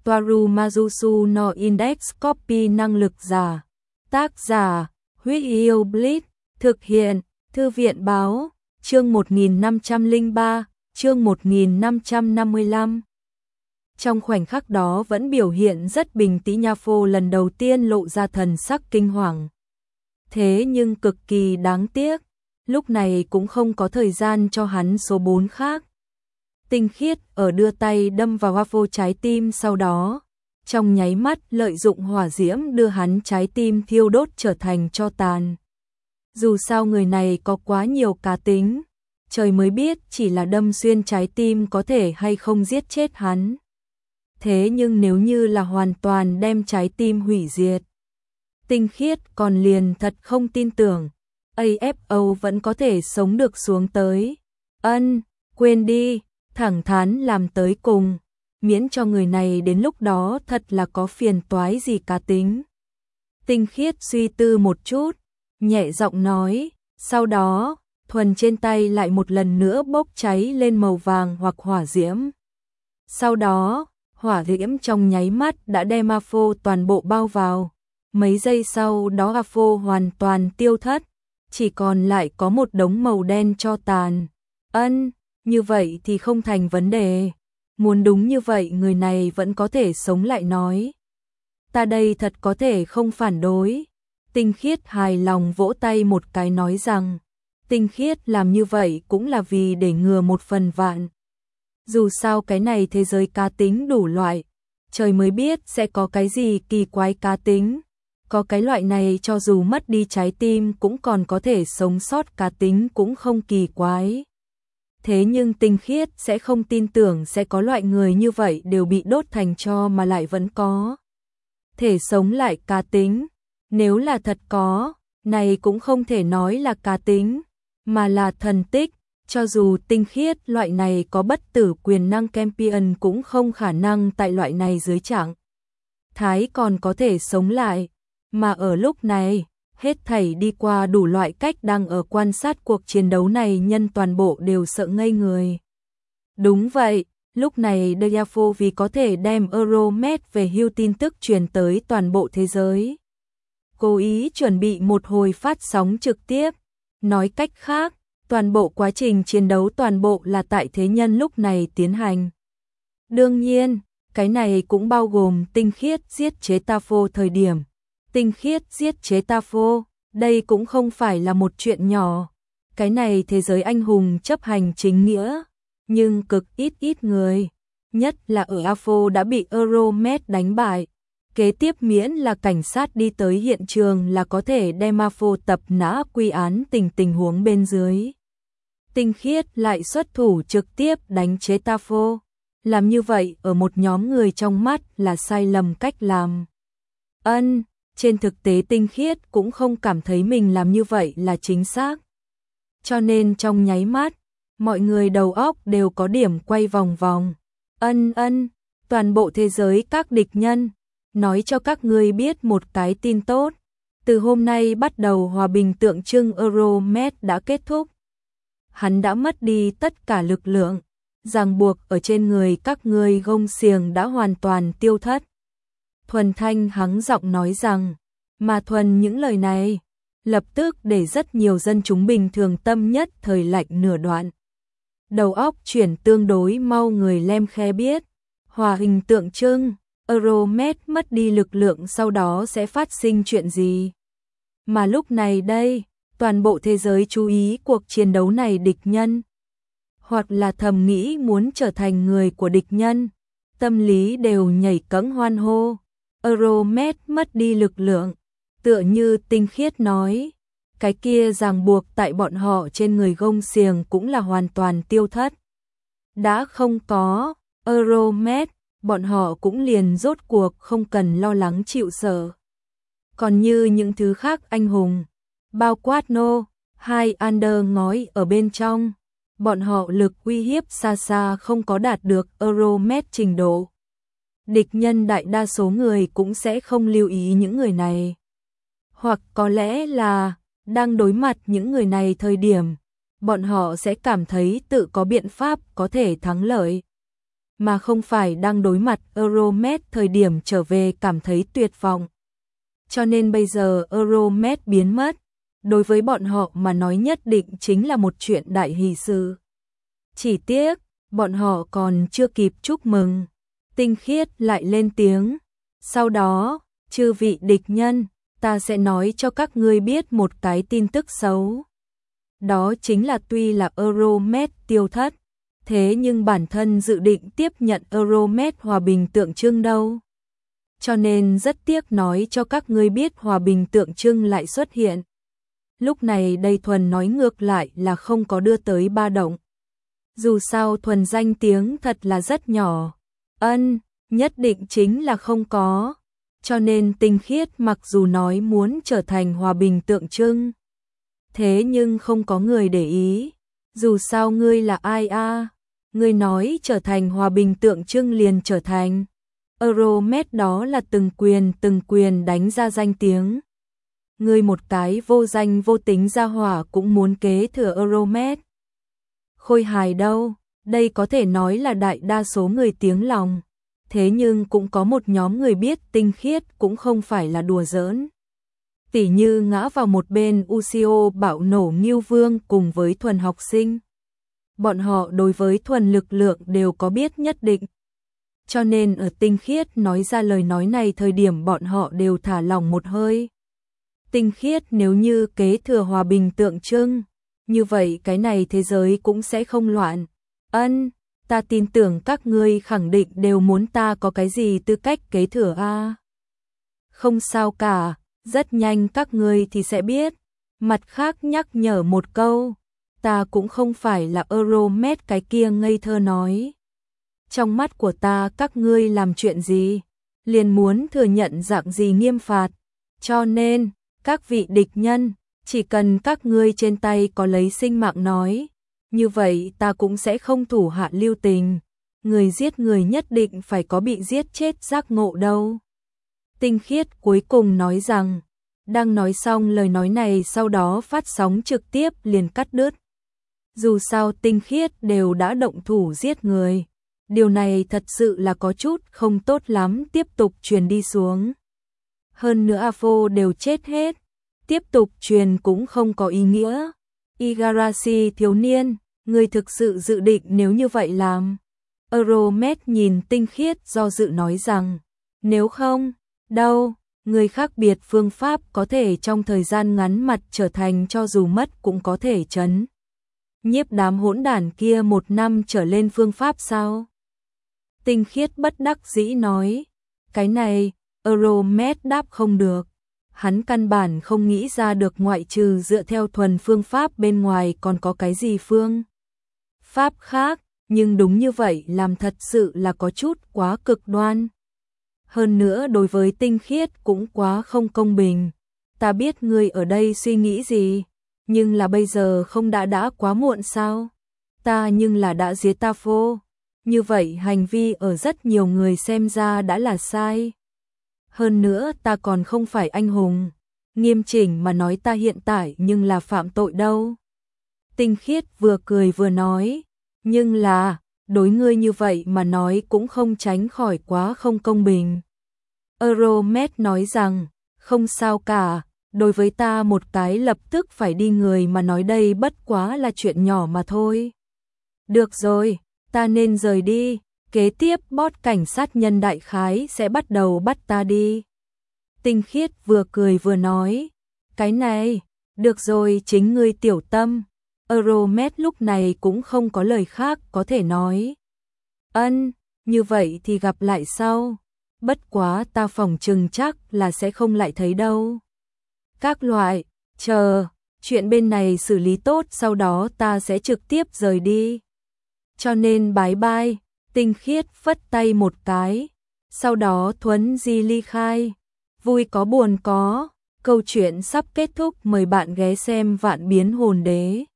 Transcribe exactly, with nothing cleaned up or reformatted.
Toaru Majusu no Index Copy năng lực giả. Tác giả, Huyết Yêu Blitz, thực hiện, Thư viện báo, chương một nghìn năm trăm lẻ ba, chương một nghìn năm trăm năm mươi lăm. Trong khoảnh khắc đó vẫn biểu hiện rất bình tĩnh, Nha Phô lần đầu tiên lộ ra thần sắc kinh hoàng. Thế nhưng cực kỳ đáng tiếc, lúc này cũng không có thời gian cho hắn số bốn khác. Tinh khiết ở đưa tay đâm vào Nha Phô trái tim, sau đó, trong nháy mắt lợi dụng hỏa diễm đưa hắn trái tim thiêu đốt trở thành tro tàn. Dù sao người này có quá nhiều cá tính, trời mới biết chỉ là đâm xuyên trái tim có thể hay không giết chết hắn. Thế nhưng nếu như là hoàn toàn đem trái tim hủy diệt, Tinh khiết còn liền thật không tin tưởng a ép o vẫn có thể sống được xuống tới. Ân, quên đi, thẳng thắn làm tới cùng, miễn cho người này đến lúc đó thật là có phiền toái gì cá tính. Tinh khiết suy tư một chút, nhẹ giọng nói, sau đó, thuần trên tay lại một lần nữa bốc cháy lên màu vàng hoặc hỏa diễm. Sau đó, hỏa diễm trong nháy mắt đã đem A Phô toàn bộ bao vào. Mấy giây sau đó A Phô hoàn toàn tiêu thất, chỉ còn lại có một đống màu đen tro tàn. Ân, như vậy thì không thành vấn đề. Muốn đúng như vậy người này vẫn có thể sống lại nói. Ta đây thật có thể không phản đối. Tinh khiết hài lòng vỗ tay một cái nói rằng, tinh khiết làm như vậy cũng là vì để ngừa một phần vạn. Dù sao cái này thế giới cá tính đủ loại, trời mới biết sẽ có cái gì kỳ quái cá tính. Có cái loại này cho dù mất đi trái tim cũng còn có thể sống sót cá tính cũng không kỳ quái. Thế nhưng tinh khiết sẽ không tin tưởng sẽ có loại người như vậy đều bị đốt thành tro mà lại vẫn có thể sống lại cá tính. Nếu là thật có, này cũng không thể nói là cá tính, mà là thần tích. Cho dù tinh khiết loại này có bất tử quyền năng champion cũng không khả năng tại loại này dưới trạng thái còn có thể sống lại. Mà ở lúc này, hết thảy đi qua đủ loại cách đang ở quan sát cuộc chiến đấu này nhân toàn bộ đều sợ ngây người. Đúng vậy, lúc này Diafo vì có thể đem Euromed về hưu tin tức truyền tới toàn bộ thế giới. Cố ý chuẩn bị một hồi phát sóng trực tiếp. Nói cách khác, toàn bộ quá trình chiến đấu toàn bộ là tại thế nhân lúc này tiến hành. Đương nhiên, cái này cũng bao gồm tinh khiết giết chế Tafo thời điểm. Tinh khiết giết chế Tafo, đây cũng không phải là một chuyện nhỏ. Cái này thế giới anh hùng chấp hành chính nghĩa, nhưng cực ít ít người, nhất là ở Afo đã bị Euromed đánh bại. Kế tiếp miễn là cảnh sát đi tới hiện trường là có thể đem Afo tập nã quy án tình tình huống bên dưới. Tinh khiết lại xuất thủ trực tiếp đánh chế Tafo. Làm như vậy ở một nhóm người trong mắt là sai lầm cách làm. Ân, trên thực tế tinh khiết cũng không cảm thấy mình làm như vậy là chính xác. Cho nên trong nháy mắt, mọi người đầu óc đều có điểm quay vòng vòng. Ân ân, toàn bộ thế giới các địch nhân, nói cho các ngươi biết một cái tin tốt. Từ hôm nay bắt đầu hòa bình tượng trưng Euromed đã kết thúc. Hắn đã mất đi tất cả lực lượng, ràng buộc ở trên người các ngươi gông xiềng đã hoàn toàn tiêu thất. Thuần Thanh hắng giọng nói rằng, mà thuần những lời này, lập tức để rất nhiều dân chúng bình thường tâm nhất thời lạnh nửa đoạn. Đầu óc chuyển tương đối mau người lem khe biết, hòa hình tượng trưng, Euromed mất đi lực lượng sau đó sẽ phát sinh chuyện gì. Mà lúc này đây, toàn bộ thế giới chú ý cuộc chiến đấu này địch nhân, hoặc là thầm nghĩ muốn trở thành người của địch nhân, tâm lý đều nhảy cẫng hoan hô. Euromed mất đi lực lượng, tựa như tinh khiết nói, cái kia ràng buộc tại bọn họ trên người gông xiềng cũng là hoàn toàn tiêu thất. Đã không có Euromed, bọn họ cũng liền rốt cuộc không cần lo lắng chịu sợ. Còn như những thứ khác anh hùng, bao quát nô, hai under ngói ở bên trong, bọn họ lực uy hiếp xa xa không có đạt được Euromed trình độ. Địch nhân đại đa số người cũng sẽ không lưu ý những người này. Hoặc có lẽ là, đang đối mặt những người này thời điểm, bọn họ sẽ cảm thấy tự có biện pháp có thể thắng lợi. mà không phải đang đối mặt Euromed thời điểm trở về cảm thấy tuyệt vọng. Cho nên bây giờ Euromed biến mất, đối với bọn họ mà nói nhất định chính là một chuyện đại hỷ sự. Chỉ tiếc, bọn họ còn chưa kịp chúc mừng, Tinh Khiết lại lên tiếng. Sau đó, chư vị địch nhân, ta sẽ nói cho các ngươi biết một cái tin tức xấu. Đó chính là tuy là Euromed tiêu thất, thế nhưng bản thân dự định tiếp nhận Euromed hòa bình tượng trưng đâu. Cho nên rất tiếc nói cho các ngươi biết hòa bình tượng trưng lại xuất hiện. Lúc này đây Thuần nói ngược lại là không có đưa tới ba động. Dù sao Thuần danh tiếng thật là rất nhỏ. Ân, nhất định chính là không có. Cho nên Tinh Khiết mặc dù nói muốn trở thành hòa bình tượng trưng, thế nhưng không có người để ý. Dù sao ngươi là ai a? À? Ngươi nói trở thành hòa bình tượng trưng liền trở thành. Euromed đó là từng quyền từng quyền đánh ra danh tiếng. Ngươi một cái vô danh vô tính gia hỏa cũng muốn kế thừa Euromed. Khôi hài đâu, đây có thể nói là đại đa số người tiếng lòng. Thế nhưng cũng có một nhóm người biết Tinh Khiết cũng không phải là đùa giỡn. Tỉ như ngã vào một bên Uchiho bạo nổ Ngưu Vương cùng với Thuần học sinh. Bọn họ đối với Thuần lực lượng đều có biết nhất định. Cho nên ở Tinh Khiết nói ra lời nói này thời điểm bọn họ đều thả lỏng một hơi. Tinh Khiết nếu như kế thừa hòa bình tượng trưng, như vậy cái này thế giới cũng sẽ không loạn. Ân, ta tin tưởng các ngươi khẳng định đều muốn ta có cái gì tư cách kế thừa a. À? Không sao cả, rất nhanh các ngươi thì sẽ biết. Mặt khác nhắc nhở một câu, ta cũng không phải là Euromed cái kia ngây thơ nói. Trong mắt của ta các ngươi làm chuyện gì, liền muốn thừa nhận dạng gì nghiêm phạt. Cho nên, các vị địch nhân, chỉ cần các ngươi trên tay có lấy sinh mạng nói, như vậy ta cũng sẽ không thủ hạ lưu tình. Người giết người nhất định phải có bị giết chết giác ngộ đâu. Tinh Khiết cuối cùng nói rằng, đang nói xong lời nói này sau đó phát sóng trực tiếp liền cắt đứt. Dù sao Tinh Khiết đều đã động thủ giết người. Điều này thật sự là có chút không tốt lắm tiếp tục truyền đi xuống. Hơn nữa a ép o đều chết hết. Tiếp tục truyền cũng không có ý nghĩa. Igarashi thiếu niên, người thực sự dự định nếu như vậy làm. Euromed nhìn Tinh Khiết do dự nói rằng, nếu không, đâu, người khác biệt phương pháp có thể trong thời gian ngắn mặt trở thành cho dù mất cũng có thể chấn nhiếp đám hỗn đản kia một năm trở lên phương pháp sao? Tinh Khiết bất đắc dĩ nói, cái này, Euromed đáp không được. Hắn căn bản không nghĩ ra được ngoại trừ dựa theo thuần phương pháp bên ngoài còn có cái gì phương pháp khác, nhưng đúng như vậy làm thật sự là có chút quá cực đoan. Hơn nữa đối với Tinh Khiết cũng quá không công bình. Ta biết ngươi ở đây suy nghĩ gì, nhưng là bây giờ không đã đã quá muộn sao? Ta nhưng là đã giết ta phô. Như vậy hành vi ở rất nhiều người xem ra đã là sai. Hơn nữa ta còn không phải anh hùng. Nghiêm chỉnh mà nói ta hiện tại nhưng là phạm tội đâu. Tinh Khiết vừa cười vừa nói, nhưng là, đối ngươi như vậy mà nói cũng không tránh khỏi quá không công bình. Euromed nói rằng, không sao cả, đối với ta một cái lập tức phải đi người mà nói đây bất quá là chuyện nhỏ mà thôi. Được rồi, ta nên rời đi, kế tiếp boss cảnh sát nhân đại khái sẽ bắt đầu bắt ta đi. Tinh Khiết vừa cười vừa nói, cái này, được rồi chính ngươi tiểu tâm. Euromed lúc này cũng không có lời khác có thể nói. Ân, như vậy thì gặp lại sau. Bất quá ta phỏng chừng chắc là sẽ không lại thấy đâu. Các loại, chờ, chuyện bên này xử lý tốt sau đó ta sẽ trực tiếp rời đi. Cho nên bye bye, Tinh Khiết phất tay một cái. Sau đó thuấn di ly khai. Vui có buồn có, câu chuyện sắp kết thúc, mời bạn ghé xem Vạn Biến Hồn Đế.